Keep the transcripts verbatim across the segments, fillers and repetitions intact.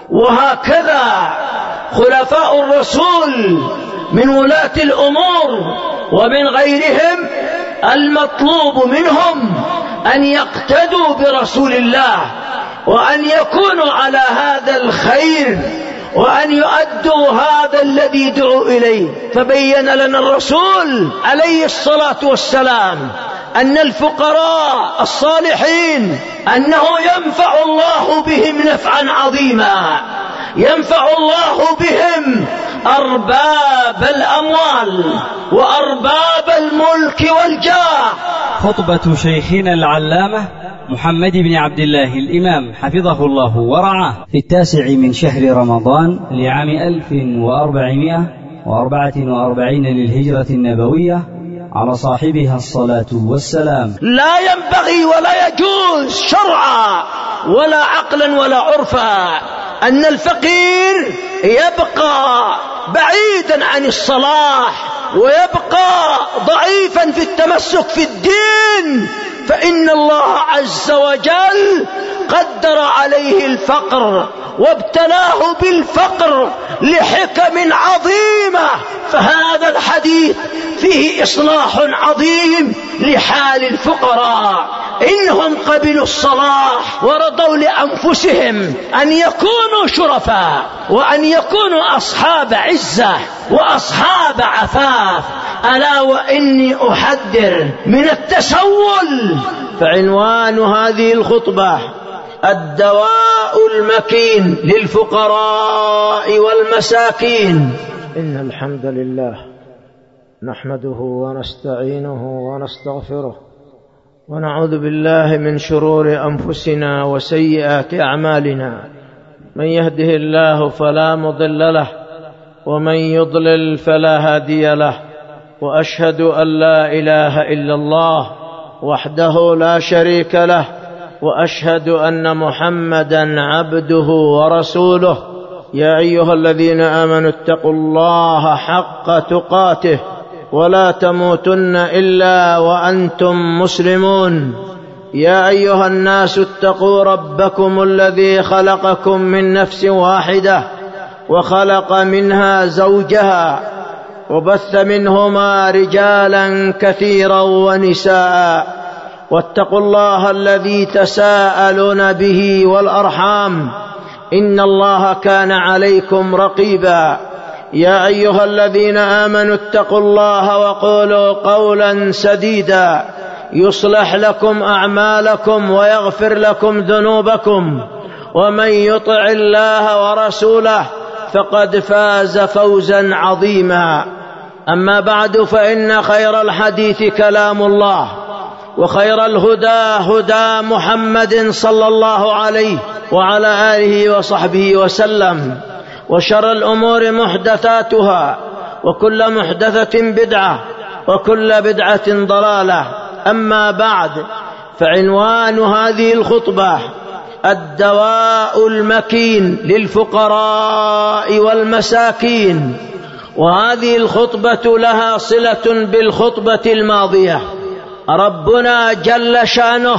وهكذا خلفاء الرسول من ولاة الأمور ومن غيرهم المطلوب منهم أن يقتدوا برسول الله وأن يكونوا على هذا الخير وأن يؤدوا هذا الذي دعوا إليه. فبين لنا الرسول عليه الصلاة والسلام أن الفقراء الصالحين أنه ينفع الله بهم نفعا عظيما، ينفع الله بهم أرباب الأموال وأرباب الملك والجاه. خطبة شيخنا العلامة محمد بن عبد الله الإمام حفظه الله ورعاه في التاسع من شهر رمضان لعام ألف وأربعمائة وأربعة وأربعين للهجرة النبوية على صاحبها الصلاة والسلام. لا ينبغي ولا يجوز شرعا ولا عقلا ولا عرفا أن الفقير يبقى بعيدا عن الصلاح ويبقى ضعيفا في التمسك في الدين، فإن الله عز وجل قدر عليه الفقر وابتلاه بالفقر لحكم عظيمة. فهذا الحديث فيه إصلاح عظيم لحال الفقراء إنهم قبلوا الصلاح ورضوا لأنفسهم أن يكونوا شرفاء وأن يكونوا أصحاب عزة وأصحاب عفاف. ألا وإني أحذر من التسول. فعنوان هذه الخطبة الدواء المكين للفقراء والمساكين. إن الحمد لله نحمده ونستعينه ونستغفره ونعوذ بالله من شرور أنفسنا وسيئات أعمالنا. من يهده الله فلا مضل له ومن يضلل فلا هادي له، وأشهد أن لا إله إلا الله وحده لا شريك له، وأشهد أن محمدا عبده ورسوله. يا أيها الذين آمنوا اتقوا الله حق تقاته ولا تموتن إلا وأنتم مسلمون. يا أيها الناس اتقوا ربكم الذي خلقكم من نفس واحدة وخلق منها زوجها وبث منهما رجالا كثيرا ونساء، واتقوا الله الذي تساءلون به والأرحام إن الله كان عليكم رقيبا. يا أيها الذين آمنوا اتقوا الله وقولوا قولا سديدا يصلح لكم أعمالكم ويغفر لكم ذنوبكم، ومن يطع الله ورسوله فقد فاز فوزا عظيما. أما بعد، فإن خير الحديث كلام الله، وخير الهدى هدى محمد صلى الله عليه وعلى آله وصحبه وسلم، وشر الأمور محدثاتها، وكل محدثة بدعة، وكل بدعة ضلالة. أما بعد، فعنوان هذه الخطبة الدواء المكين للفقراء والمساكين. وهذه الخطبة لها صلة بالخطبة الماضية. ربنا جل شأنه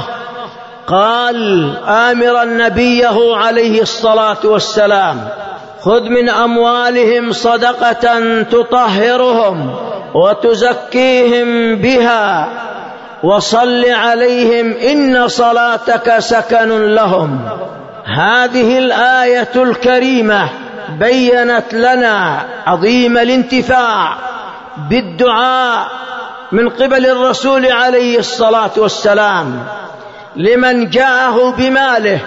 قال آمرا نبيه عليه الصلاة والسلام: خذ من أموالهم صدقة تطهرهم وتزكيهم بها وصل عليهم إن صلاتك سكن لهم. هذه الآية الكريمة بيّنت لنا عظيم الانتفاع بالدعاء من قبل الرسول عليه الصلاة والسلام لمن جاءه بماله.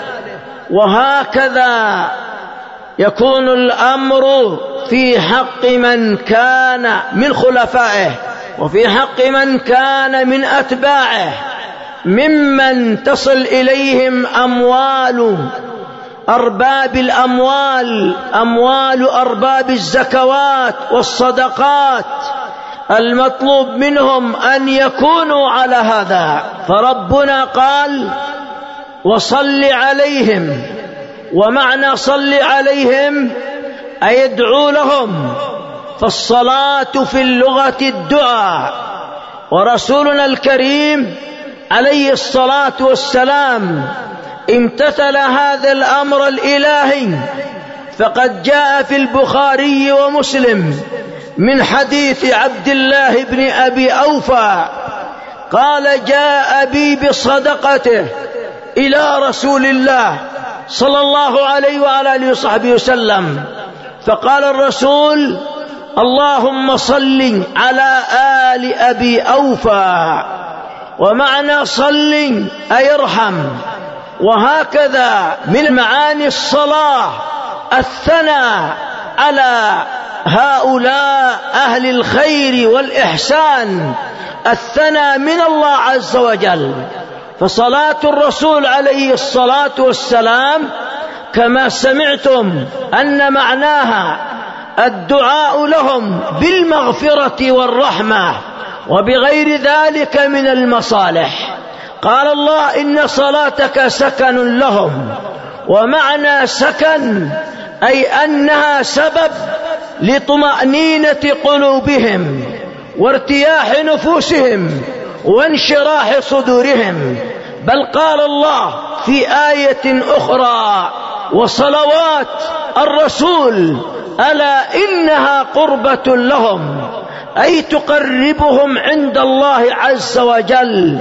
وهكذا يكون الأمر في حق من كان من خلفائه، وفي حق من كان من أتباعه، ممن تصل إليهم أموال أرباب الأموال، أموال أرباب الزكوات والصدقات. المطلوب منهم أن يكونوا على هذا. فربنا قال: وصل عليهم. ومعنى صل عليهم أي ادعو لهم، فالصلاة في اللغة الدعاء. ورسولنا الكريم عليه الصلاة والسلام امتثل هذا الأمر الإلهي فقد جاء في البخاري ومسلم من حديث عبد الله بن أبي أوفى قال جاء بي بصدقته إلى رسول الله صلى الله عليه وعلى آله وصحبه وسلم، فقال الرسول اللهم صل على آل أبي أوفى، ومعنى صل أي ارحم. وهكذا من معاني الصلاة الثناء على هؤلاء أهل الخير والإحسان، الثناء من الله عز وجل. فصلاة الرسول عليه الصلاة والسلام كما سمعتم أن معناها الدعاء لهم بالمغفرة والرحمة وبغير ذلك من المصالح. قال الله إن صلاتك سكن لهم، ومعنى سكن أي أنها سبب لطمأنينة قلوبهم وارتياح نفوسهم وانشراح صدورهم. بل قال الله في آية أخرى وصلوات الرسول ألا إنها قربة لهم، أي تقربهم عند الله عز وجل.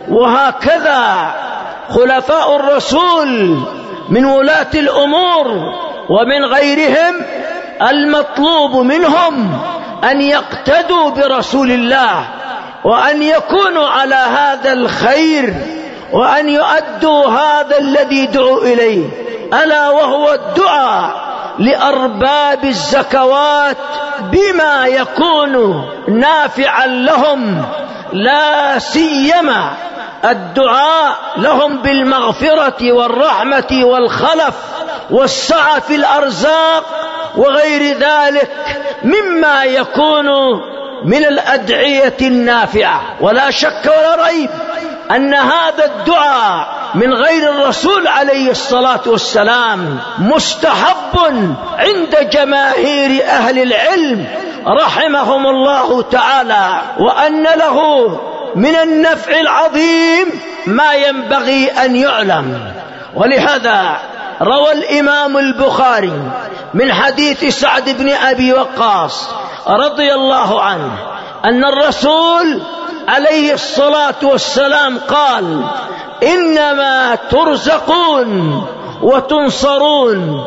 وهكذا خلفاء الرسول من ولاة الأمور ومن غيرهم المطلوب منهم أن يقتدوا برسول الله، وأن يكونوا على هذا الخير، وأن يؤدوا هذا الذي دعوا إليه، ألا وهو الدعاء لأرباب الزكوات بما يكون نافعا لهم، لا سيما الدعاء لهم بالمغفرة والرحمة والخلف والسعة في الأرزاق وغير ذلك مما يكون من الأدعية النافعة. ولا شك ولا ريب أن هذا الدعاء من غير الرسول عليه الصلاة والسلام مستحب عند جماهير أهل العلم رحمهم الله تعالى، وأن له من النفع العظيم ما ينبغي أن يعلم. ولهذا روى الإمام البخاري من حديث سعد بن أبي وقاص رضي الله عنه أن الرسول عليه الصلاة والسلام قال إنما ترزقون وتنصرون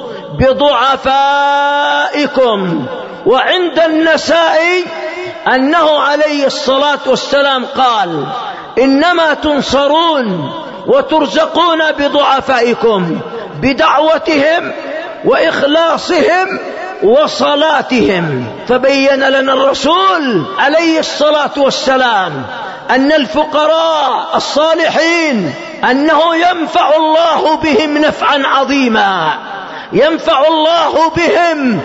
بضعفائكم. وعند النسائي أنه عليه الصلاة والسلام قال إنما تنصرون وترزقون بضعفائكم، بدعوتهم وإخلاصهم وصلاتهم. فبين لنا الرسول عليه الصلاة والسلام أن الفقراء الصالحين أنه ينفع الله بهم نفعا عظيما، ينفع الله بهم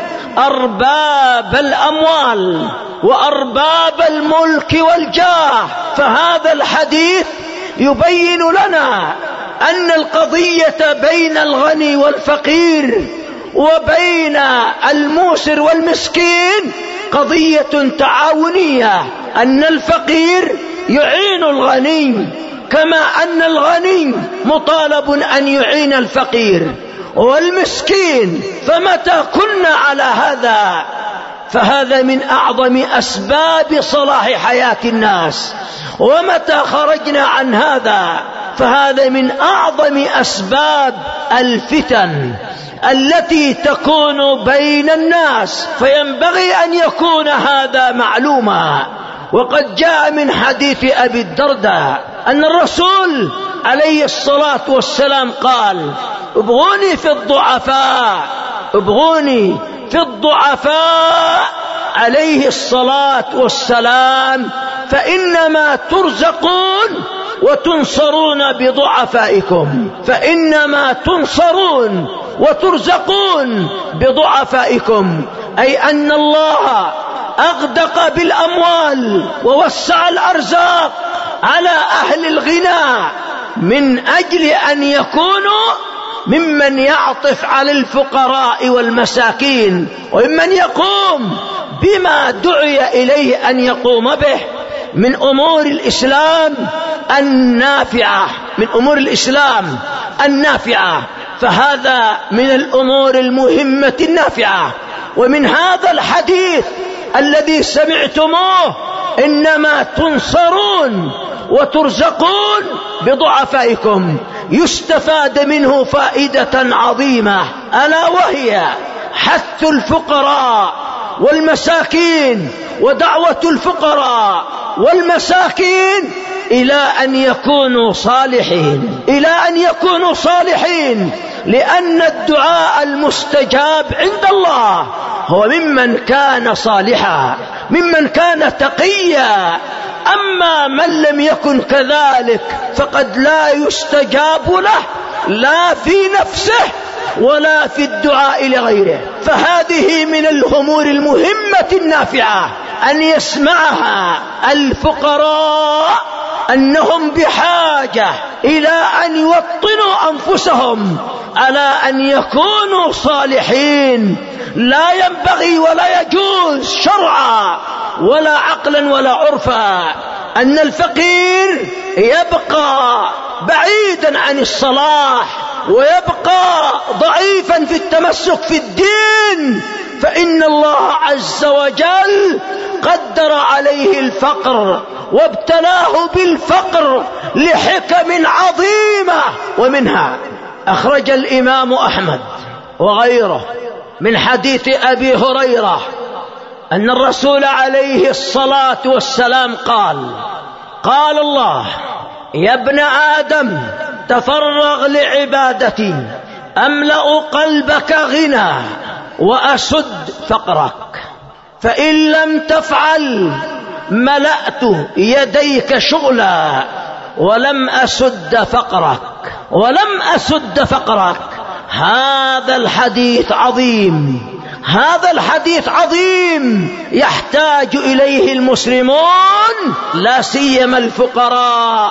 أرباب الأموال وأرباب الملك والجاه. فهذا الحديث يبين لنا أن القضية بين الغني والفقير وبين الموسر والمسكين قضية تعاونية، أن الفقير يعين الغني كما أن الغني مطالب أن يعين الفقير والمسكين. فمتى كنا على هذا فهذا من أعظم أسباب صلاح حياة الناس، ومتى خرجنا عن هذا فهذا من أعظم أسباب الفتن التي تكون بين الناس. فينبغي أن يكون هذا معلوما. وقد جاء من حديث أبي الدرداء أن الرسول عليه الصلاة والسلام قال ابغوني في الضعفاء، ابغوني في الضعفاء عليه الصلاة والسلام، فإنما ترزقون وتنصرون بضعفائكم، فإنما تنصرون وترزقون بضعفائكم، أي أن الله أغدق بالأموال ووسع الأرزاق على أهل الغنى من أجل أن يكونوا ممن يعطف على الفقراء والمساكين، وممن يقوم بما دعي إليه أن يقوم به من أمور الإسلام النافعة، من أمور الإسلام النافعة. فهذا من الأمور المهمة النافعة. ومن هذا الحديث الذي سمعتموه إنما تنصرون وترزقون بضعفائكم يستفاد منه فائدة عظيمة، ألا وهي حث الفقراء والمساكين ودعوة الفقراء والمساكين إلى أن يكونوا صالحين، إلى أن يكونوا صالحين، لأن الدعاء المستجاب عند الله هو ممن كان صالحا، ممن كان تقيا. أما من لم يكن كذلك فقد لا يستجاب له، لا في نفسه ولا في الدعاء لغيره. فهذه من الأمور المهمة النافعة أن يسمعها الفقراء، أنهم بحاجة إلى أن يوطنوا أنفسهم على أن يكونوا صالحين. لا ينبغي ولا يجوز شرعا ولا عقلا ولا عرفا أن الفقير يبقى بعيدا عن الصلاح ويبقى ضعيفا في التمسك في الدين، فإن الله عز وجل قدر عليه الفقر وابتلاه بالفقر لحكم عظيمة. ومنها أخرج الإمام أحمد وغيره من حديث أبي هريرة أن الرسول عليه الصلاة والسلام قال: قال الله: يا ابن آدم تفرغ لعبادتي أملأ قلبك غنى وأسد فقرك، فإن لم تفعل ملأت يديك شغلا ولم أسد فقرك ولم أسد فقرك. هذا الحديث عظيم، هذا الحديث عظيم يحتاج إليه المسلمون، لا سيما الفقراء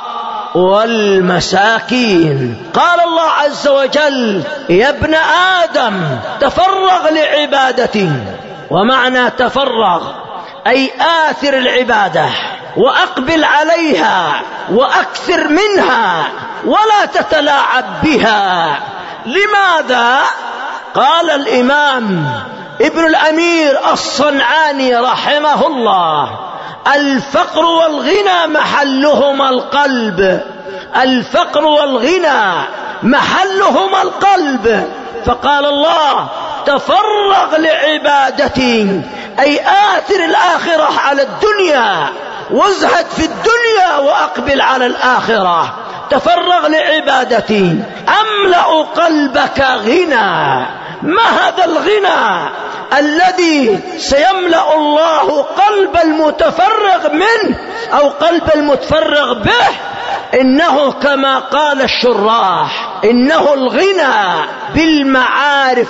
والمساكين. قال الله عز وجل: يا ابن آدم تفرغ لعبادتي. ومعنى تفرغ أي آثر العبادة وأقبل عليها وأكثر منها ولا تتلاعب بها. لماذا؟ قال الإمام ابن الأمير الصنعاني رحمه الله: الفقر والغنى محلهما القلب، الفقر والغنى محلهما القلب. فقال الله: تفرغ لعبادتي، أي آثر الآخرة على الدنيا وازهد في الدنيا وأقبل على الآخرة. تفرغ لعبادتي أملأ قلبك غنى. ما هذا الغنى الذي سيملأ الله قلب المتفرغ منه أو قلب المتفرغ به؟ إنه كما قال الشراح: إنه الغنى بالمعارف،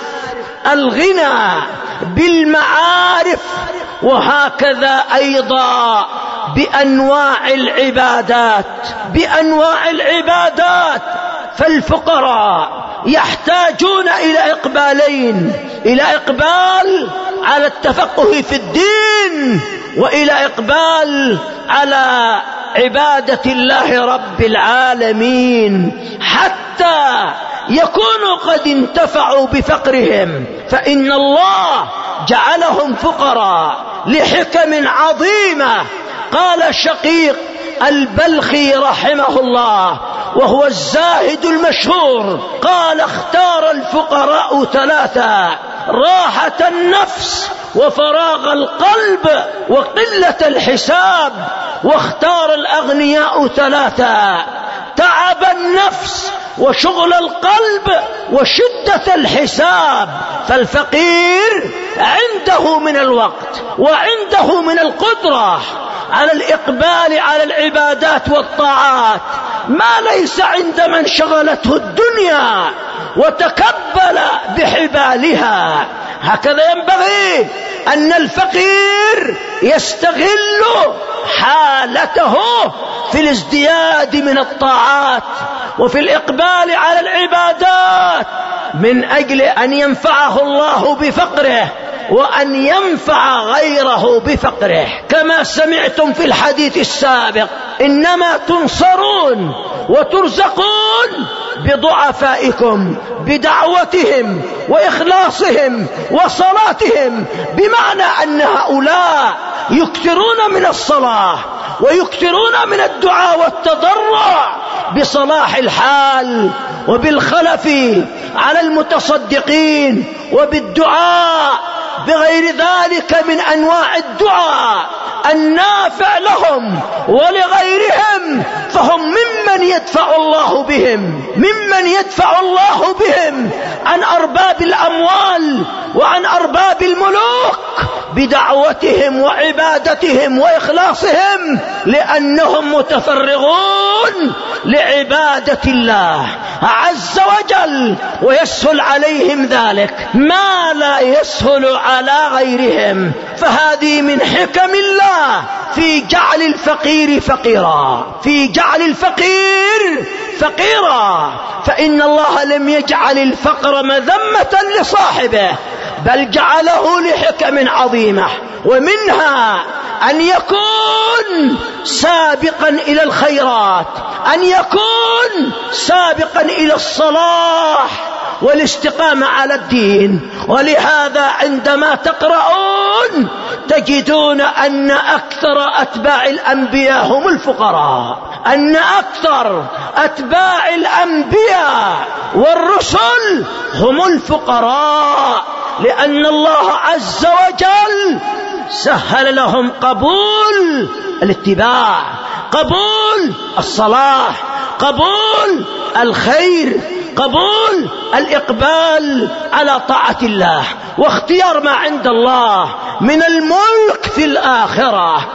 الغنى بالمعارف، وهكذا أيضا بأنواع العبادات، بأنواع العبادات. فالفقراء يحتاجون إلى إقبالين: إلى إقبال على التفقه في الدين، وإلى إقبال على عبادة الله رب العالمين، حتى يكونوا قد انتفعوا بفقرهم. فإن الله جعلهم فقراء لحكم عظيمة. قال شقيق البلخي رحمه الله وهو الزاهد المشهور، قال: اختار الفقراء ثلاثة: راحة النفس وفراغ القلب وقلة الحساب. واختار الأغنياء ثلاثة: تعب النفس وشغل القلب وشدة الحساب. فالفقير عنده من الوقت وعنده من القدرة على الإقبال على العبادات والطاعات ما ليس عند من شغلته الدنيا وتكبل بحبالها. هكذا ينبغي أن الفقير يستغل حالته في الازدياد من الطاعات وفي الإقبال على العبادات من أجل أن ينفعه الله بفقره وأن ينفع غيره بفقره. كما سمعتم في الحديث السابق: إنما تنصرون وترزقون بضعفائكم بدعوتهم وإخلاصهم وصلاتهم، بمعنى أن هؤلاء يكثرون من الصلاة ويكثرون من الدعاء والتضرع بصلاح الحال وبالخلف على المتصدقين وبالدعاء بغير ذلك من أنواع الدعاء النافع لهم ولغيرهم، فهم ممن يدفع الله بهم ممن يدفع الله بهم عن أرباب الأموال وعن أرباب الملوك بدعوتهم وعبادتهم وإخلاصهم، لأنهم متفرغون لعبادة الله عز وجل، ويسهل عليهم ذلك ما لا يسهل على غيرهم. فهذه من حكم الله في جعل الفقير فقيرا في جعل الفقير فقيرا فإن الله لم يجعل الفقر مذمة لصاحبه، بل جعله لحكم عظيمة، ومنها أن يكون سابقا إلى الخيرات، أن يكون سابقا إلى الصلاح والاستقامة على الدين. ولهذا عندما تقرؤون تجدون أن أكثر أتباع الأنبياء هم الفقراء، أن أكثر أتباع الأنبياء والرسل هم الفقراء، لأن الله عز وجل سهل لهم قبول الاتباع، قبول الصلاح، قبول الخير، قبول الإقبال على طاعة الله، واختيار ما عند الله من الملك في الآخرة،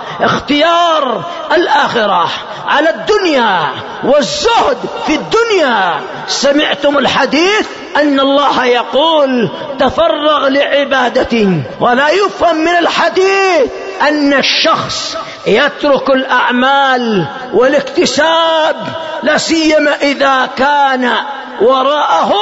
اختيار الآخرة على الدنيا والزهد في الدنيا. سمعتم الحديث أن الله يقول تفرغ لعبادتي، ولا يفهم من الحديث أن الشخص يترك الأعمال والاكتساب، لا سيما إذا كان وراءه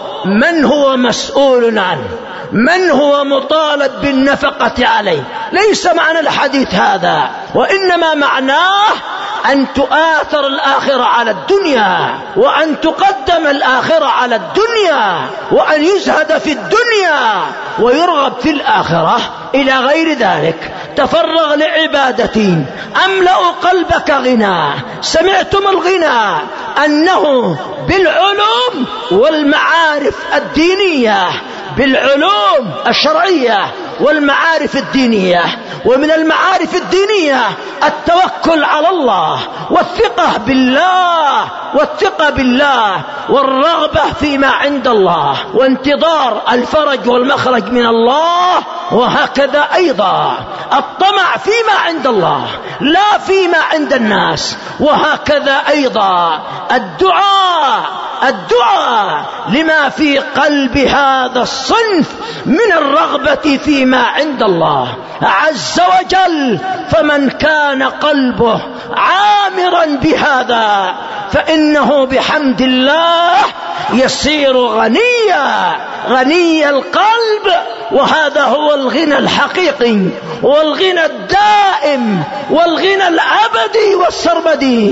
من هو مسؤول عنه، من هو مطالب بالنفقة عليه. ليس معنى الحديث هذا، وإنما معناه أن تؤثر الآخرة على الدنيا، وأن تقدم الآخرة على الدنيا، وأن يزهد في الدنيا ويرغب في الآخرة إلى غير ذلك. تفرغ لعبادتي أملأ قلبك غنى. سمعتم الغنى أنه بالعلوم والمعارف الدينية، بالعلوم الشرعية والمعارف الدينية. ومن المعارف الدينية التوكل على الله والثقة بالله والثقة بالله والرغبة فيما عند الله وانتظار الفرج والمخرج من الله، وهكذا أيضا الطمع فيما عند الله لا فيما عند الناس، وهكذا أيضا الدعاء الدعاء لما في قلب هذا الصنف من الرغبة فيما عند الله عز وجل. فمن كان قلبه عامرا بهذا فإنه بحمد الله يصير غنيا غني القلب، وهذا هو الغنى الحقيقي والغنى الدائم والغنى الأبدي والسرمدي،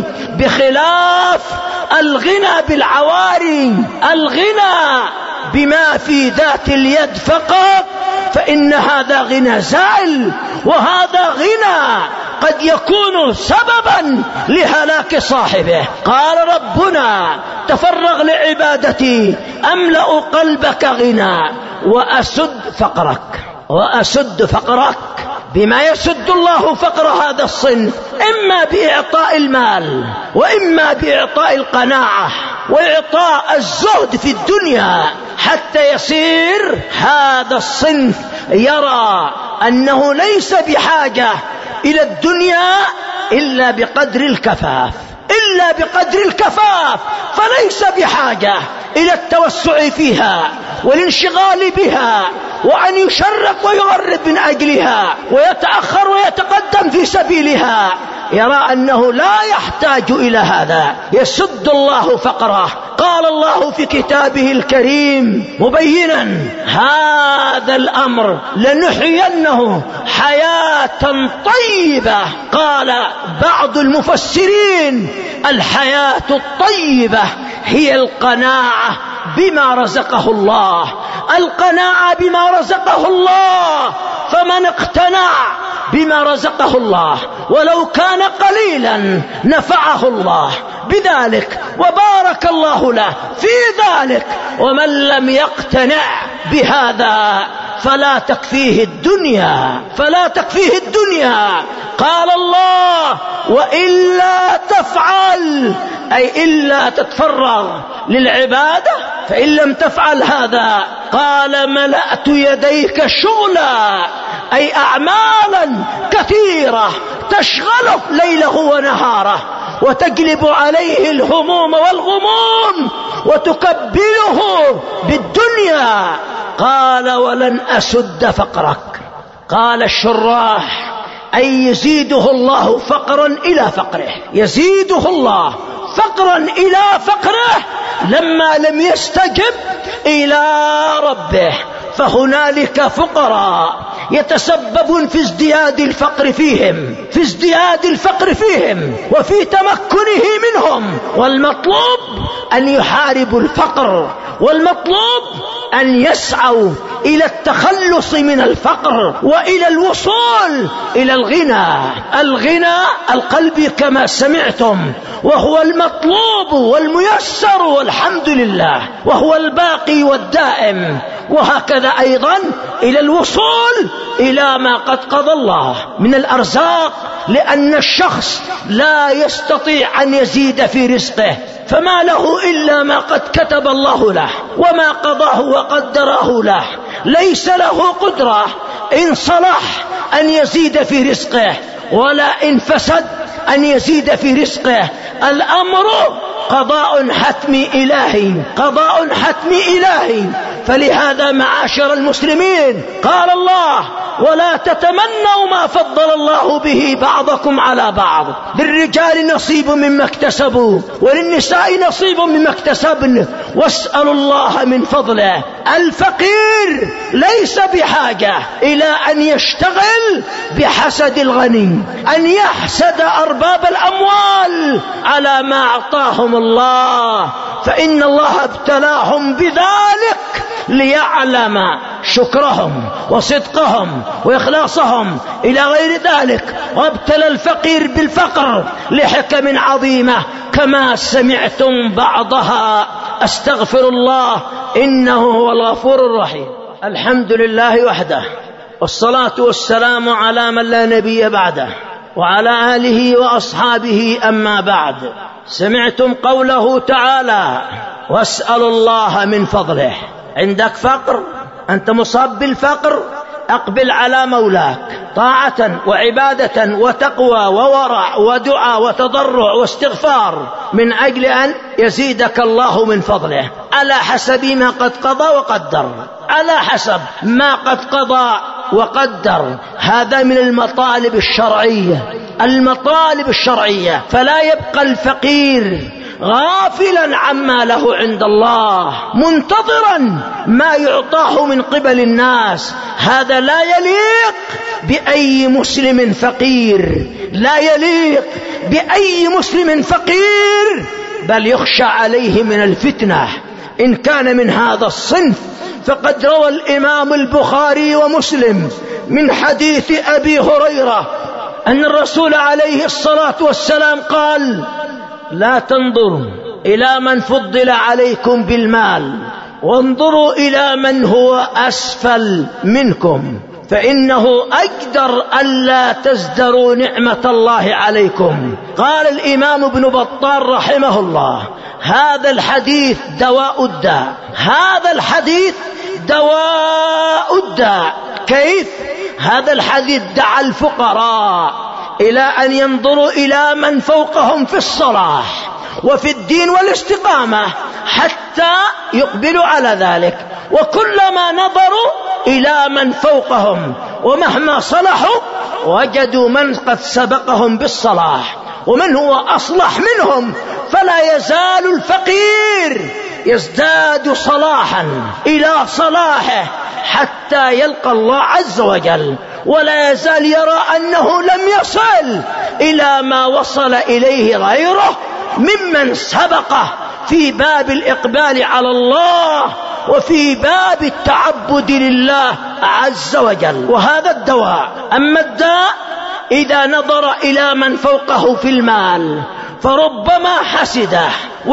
بخلاف الغنى بالعواري، الغنى بما في ذات اليد فقط، فإن هذا غنى زائل، وهذا غنى قد يكون سببا لهلاك صاحبه. قال ربنا تفرغ لعبادتي أملأ قلبك غنى وأسد فقرك. وأسد فقرك بما يسد الله فقر هذا الصنف، إما بإعطاء المال، وإما بإعطاء القناعة وإعطاء الزهد في الدنيا، حتى يصير هذا الصنف يرى أنه ليس بحاجة إلى الدنيا إلا بقدر الكفاف إلا بقدر الكفاف فليس بحاجة إلى التوسع فيها والانشغال بها، وأن يشرق ويغرب من أجلها ويتأخر ويتقدم في سبيلها. يرى أنه لا يحتاج إلى هذا، يسد الله فقره. قال الله في كتابه الكريم مبينا هذا الأمر لنحيينه حياة طيبة. قال بعض المفسرين الحياة الطيبة هي القناعة بما رزقه الله، القناعة بما رزقه الله. فمن اقتنع بما رزقه الله ولو كان قليلا نفعه الله بذلك وبارك الله له في ذلك. ومن لم يقتنع بهذا فلا تكفيه الدنيا، فلا تكفيه الدنيا. قال الله: وإلا تفعل، أي إلا تتفرغ للعبادة، فإن لم تفعل هذا قال: ملأت يديك شغلا، أي أعمالا كثيرة تشغله ليله ونهاره وتجلب عليه الهموم والغموم وتكبله بالدنيا. قال: ولن أسد فقرك. قال الشراح: أي يزيده الله فقرا إلى فقره، يزيده الله فقرا إلى فقره لما لم يستجب إلى ربه. فهنالك فقراء يتسببون في ازدياد الفقر فيهم، في ازدياد الفقر فيهم وفي تمكنه منهم. والمطلوب أن يحاربوا الفقر، والمطلوب أن يسعوا إلى التخلص من الفقر وإلى الوصول إلى الغنى. الغنى القلبي كما سمعتم، وهو المطلوب والميسر والحمد لله، وهو الباقي والدائم. وهكذا أيضا إلى الوصول إلى ما قد قضى الله من الأرزاق، لأن الشخص لا يستطيع أن يزيد في رزقه، فما له إلا ما قد كتب الله له وما قضاه وقدره له. ليس له قدرة إن صلح أن يزيد في رزقه، ولا إن فسد أن يزيد في رزقه. الأمر قضاء حتمي إلهي، قضاء حتمي إلهي. فلهذا معاشر المسلمين قال الله: ولا تتمنوا ما فضل الله به بعضكم على بعض، للرجال نصيب مما اكتسبوا وللنساء نصيب مما اكتسبن واسألوا الله من فضله. الفقير ليس بحاجة إلى أن يشتغل بحسد الغني، أن يحسد أرباب الأموال على ما أعطاهم الله، فإن الله ابتلاهم بذلك ليعلم شكرهم وصدقهم وإخلاصهم إلى غير ذلك. وابتلى الفقير بالفقر لحكم عظيمة كما سمعتم بعضها. أستغفر الله إنه هو الغفور الرحيم. الحمد لله وحده، والصلاة والسلام على من لا نبي بعده، وعلى آله وأصحابه. أما بعد، سمعتم قوله تعالى: واسألوا الله من فضله. عندك فقر، أنت مصاب بالفقر، أقبل على مولاك طاعة وعبادة وتقوى وورع ودعاء وتضرع واستغفار من أجل أن يزيدك الله من فضله على حسب ما قد قضى وقدر، على حسب ما قد قضى وقدر. هذا من المطالب الشرعية، المطالب الشرعية. فلا يبقى الفقير غافلا عما له عند الله منتظرا ما يعطاه من قبل الناس. هذا لا يليق بأي مسلم فقير، لا يليق بأي مسلم فقير، بل يخشى عليه من الفتنة إن كان من هذا الصنف. فقد روى الإمام البخاري ومسلم من حديث أبي هريرة أن الرسول عليه الصلاة والسلام قال: لا تنظروا إلى من فضل عليكم بالمال، وانظروا إلى من هو أسفل منكم، فإنه أقدر ألا تزدروا نعمة الله عليكم. قال الإمام ابن بطال رحمه الله: هذا الحديث دواء الداء، هذا الحديث دواء الداء. كيف؟ هذا الحديث دعا الفقراء إلى أن ينظروا إلى من فوقهم في الصلاح وفي الدين والاستقامة حتى يقبلوا على ذلك. وكلما نظروا إلى من فوقهم ومهما صلحوا وجدوا من قد سبقهم بالصلاح ومن هو أصلح منهم، فلا يزال الفقير يزداد صلاحا إلى صلاحه حتى يلقى الله عز وجل، ولا يزال يرى أنه لم يصل إلى ما وصل إليه غيره ممن سبقه في باب الإقبال على الله وفي باب التعبد لله عز وجل، وهذا الدواء. أما الداء إذا نظر إلى من فوقه في المال فربما حسده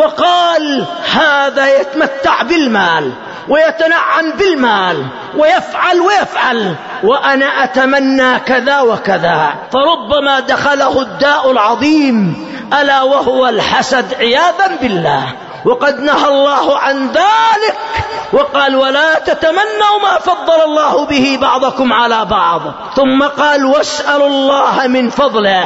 وقال هذا يتمتع بالمال ويتنعم بالمال ويفعل ويفعل وأنا أتمنى كذا وكذا، فربما دخله الداء العظيم ألا وهو الحسد عياذا بالله. وقد نهى الله عن ذلك وقال ولا تتمنوا ما فضل الله به بعضكم على بعض، ثم قال واسألوا الله من فضله.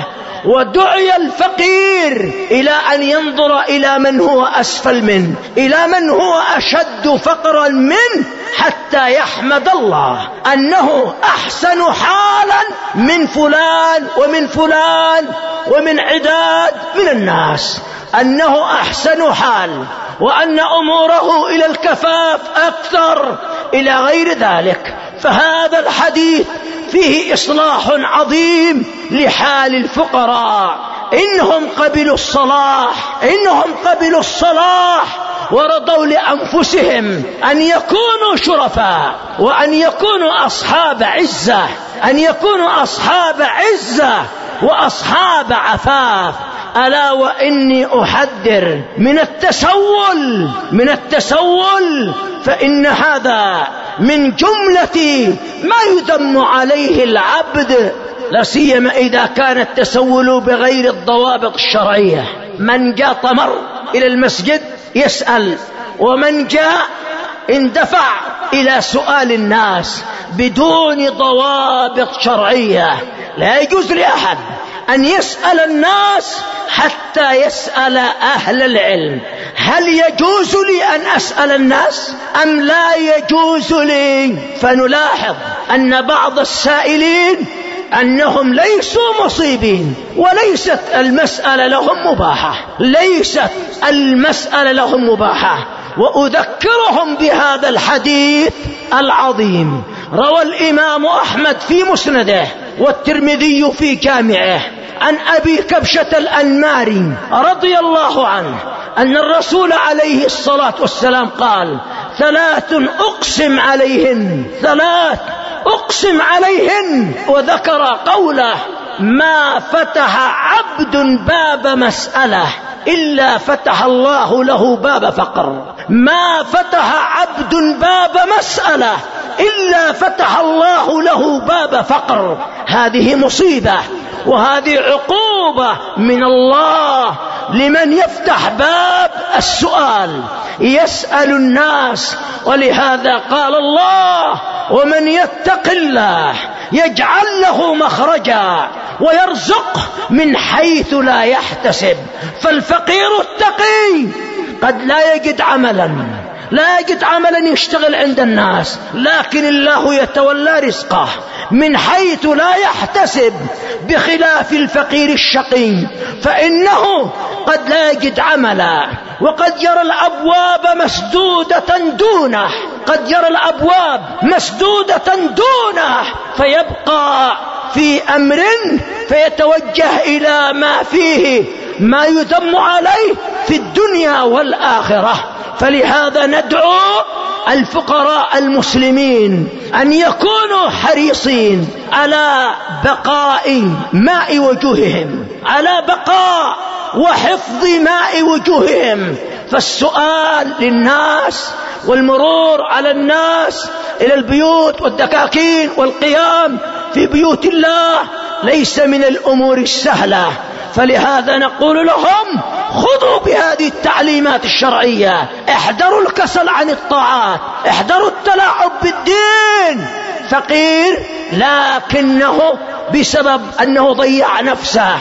ودعي الفقير إلى أن ينظر إلى من هو أسفل منه، إلى من هو أشد فقرا منه، حتى يحمد الله أنه أحسن حالا من فلان ومن فلان ومن عداد من الناس، أنه أحسن حال، وأن أموره إلى الكفاف أكثر إلى غير ذلك. فهذا الحديث فيه إصلاح عظيم لحال الفقراء، إنهم قبلوا الصلاح، إنهم قبلوا الصلاح ورضوا لأنفسهم أن يكونوا شرفاء وأن يكونوا أصحاب عزة، أن يكونوا أصحاب عزة وأصحاب عفاف. ألا وإني أحذر من التسول، من التسول، فإن هذا من جملة ما يذم عليه العبد، لا سيما إذا كان التسول بغير الضوابط الشرعية. من جاء طمر إلى المسجد يسأل، ومن جاء اندفع إلى سؤال الناس بدون ضوابط شرعية. لا يجوز لأحد أن يسأل الناس حتى يسأل أهل العلم. هل يجوز لي أن أسأل الناس أم لا يجوز لي؟ فنلاحظ أن بعض السائلين أنهم ليسوا مصيبين، وليست المسألة لهم مباحة، ليست المسألة لهم مباحة. وأذكرهم بهذا الحديث العظيم، روى الإمام أحمد في مسنده والترمذي في جامعه عن أبي كبشة الأنماري رضي الله عنه أن الرسول عليه الصلاة والسلام قال ثلاث أقسم عليهن، ثلاث أقسم عليهن، وذكر قوله ما فتح عبد باب مسألة إلا فتح الله له باب فقر، ما فتح عبد باب مسألة إلا فتح الله له باب فقر. هذه مصيبة وهذه عقوبة من الله لمن يفتح باب السؤال يسأل الناس. ولهذا قال الله ومن يتق الله يجعل له مخرجا ويرزقه من حيث لا يحتسب. فالفقير التقي قد لا يجد عملا، لا يجد عملا يشتغل عند الناس، لكن الله يتولى رزقه من حيث لا يحتسب، بخلاف الفقير الشقي فإنه قد لا يجد عملا، وقد يرى الأبواب مسدودة دونه، قد يرى الأبواب مسدودة دونه فيبقى في أمر فيتوجه إلى ما فيه ما يذم عليه في الدنيا والآخرة. فلهذا ندعو الفقراء المسلمين أن يكونوا حريصين على بقاء ماء وجوههم، على بقاء وحفظ ماء وجوههم. فالسؤال للناس والمرور على الناس إلى البيوت والدكاكين والقيام في بيوت الله ليس من الأمور السهلة. فلهذا نقول لهم خذوا بهذه التعليمات الشرعية، احذروا الكسل عن الطاعات، احذروا التلاعب بالدين. فقير لكنه بسبب أنه ضيع نفسه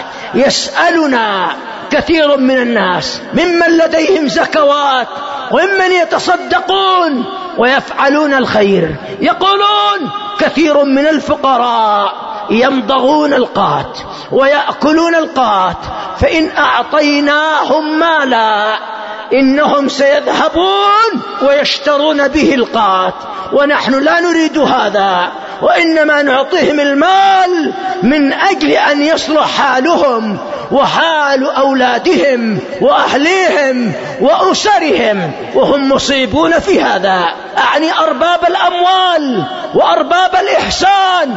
يسألنا كثير من الناس ممن لديهم زكوات وممن يتصدقون ويفعلون الخير، يقولون كثير من الفقراء يمضغون القات ويأكلون القات، فإن أعطيناهم مالا إنهم سيذهبون ويشترون به القات، ونحن لا نريد هذا. وإنما نعطيهم المال من أجل أن يصلح حالهم وحال أولادهم وأهليهم وأسرهم، وهم مصيبون في هذا. أعني أرباب الأموال وأرباب الإحسان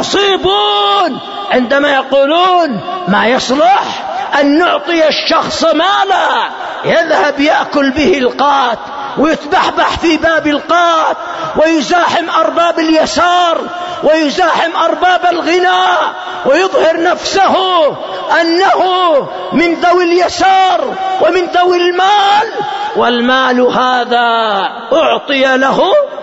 مصيبون عندما يقولون ما يصلح أن نعطي الشخص مالا يذهب يأكل به القات ويتبحبح في باب القات ويزاحم أرباب اليسار ويزاحم أرباب الغناء ويظهر نفسه أنه من ذوي اليسار ومن ذوي المال، والمال هذا أعطي له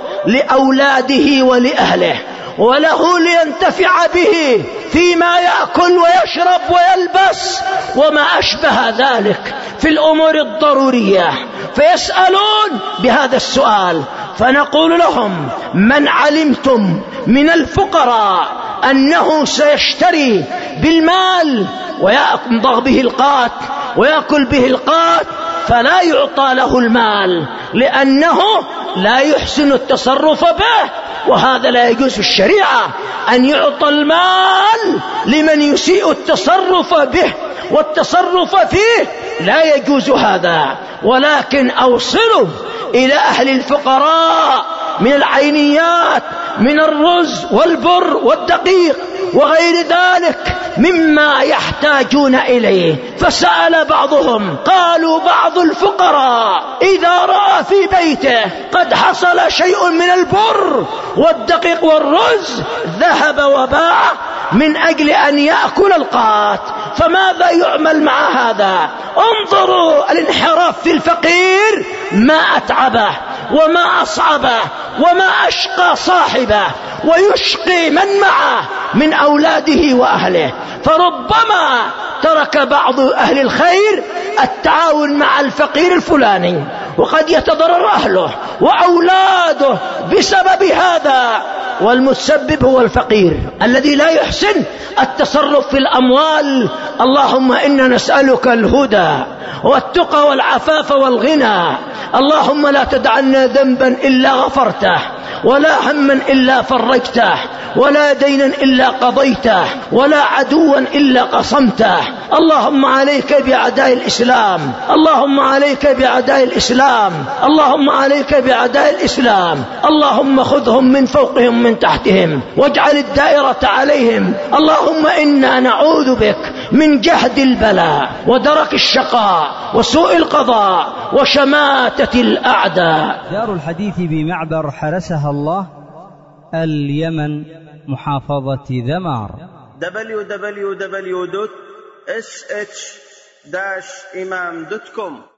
لأولاده ولأهله وله لينتفع به فيما يأكل ويشرب ويلبس وما أشبه ذلك في الأمور الضرورية. فيسألون بهذا السؤال، فنقول لهم: من علمتم من الفقراء أنه سيشتري بالمال ويمضغ به القات ويأكل به القات فلا يعطى له المال، لأنه لا يحسن التصرف به، وهذا لا يجوز في الشريعة أن يعطى المال لمن يسيء التصرف به والتصرف فيه، لا يجوز هذا. ولكن أوصلوا إلى أهل الفقراء من العينيات من الرز والبر والدقيق وغير ذلك مما يحتاجون إليه. فسأل بعضهم، قالوا بعض الفقراء إذا رأى في بيته قد حصل شيء من البر والدقيق والرز ذهب وباع من أجل أن يأكل القات، فماذا يعمل مع هذا؟ انظروا الانحراف في الفقير، ما أتعبه وما أصعبه وما أشقى صاحبه ويشقي من معه من أولاده وأهله. فربما ترك بعض أهل الخير التعاون مع الفقير الفلاني وقد يتضرر أهله وأولاده بسبب هذا، والمتسبب هو الفقير الذي لا يحسن التصرف في الأموال. اللهم إنا نسألك الهدى والتقى والعفاف والغنى. اللهم لا تدعنا ذنبا إلا غفرته ولا هما إلا فرجته ولا دينا إلا قضيته ولا عدوا إلا قصمته. اللهم عليك بأعداء الإسلام، اللهم عليك بأعداء الإسلام، اللهم عليك بأعداء الإسلام. اللهم خذهم من فوقهم من تحتهم واجعل الدائرة عليهم. اللهم إنا نعوذ بك من جهد البلاء ودرك الشقاء وسوء القضاء وشماتة الأعداء. دار الحديث بمعبر حرسها الله، اليمن، محافظة ذمار. دبليو دبليو دبليو دوت إس إتش داش إمام دوت كوم